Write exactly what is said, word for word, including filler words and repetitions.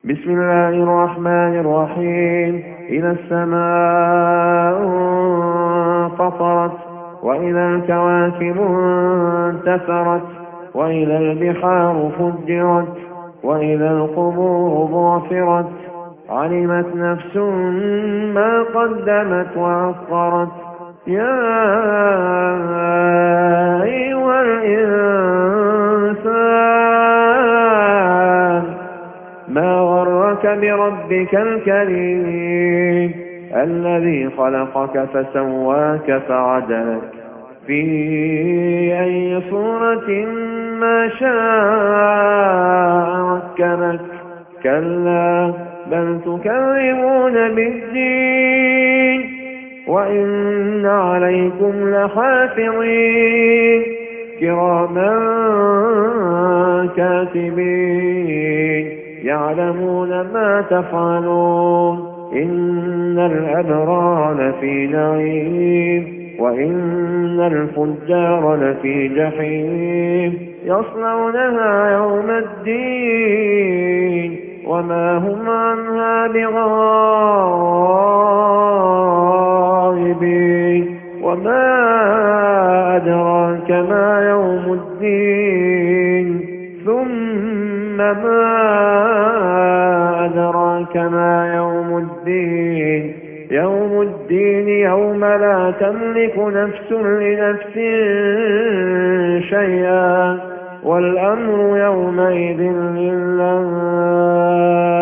بسم الله الرحمن الرحيم. إذا السماء انفطرت وإذا الكواكب انتثرت وإذا البحار فجرت وإذا القبور بعثرت علمت نفس ما قدمت وأخرت. يا أيها الإنسان ما غرك بربك الكريم الذي خلقك فسواك فعدلك في أي صورة ما شاء ركبك. كلا بل تكذبون بالدين وإن عليكم لحافظين كراما كاتبين يعلمون ما تفعلون. إن الأبرار لفي نعيم وإن الفجار لفي جحيم يصلونها يوم الدين وما هم عنها بغائبين. وما أدراك ما يوم الدين ثم ما أدراك ما يوم الدين يوم الدين يوم لا تملك نفس لنفس شيئا والأمر يومئذ لله.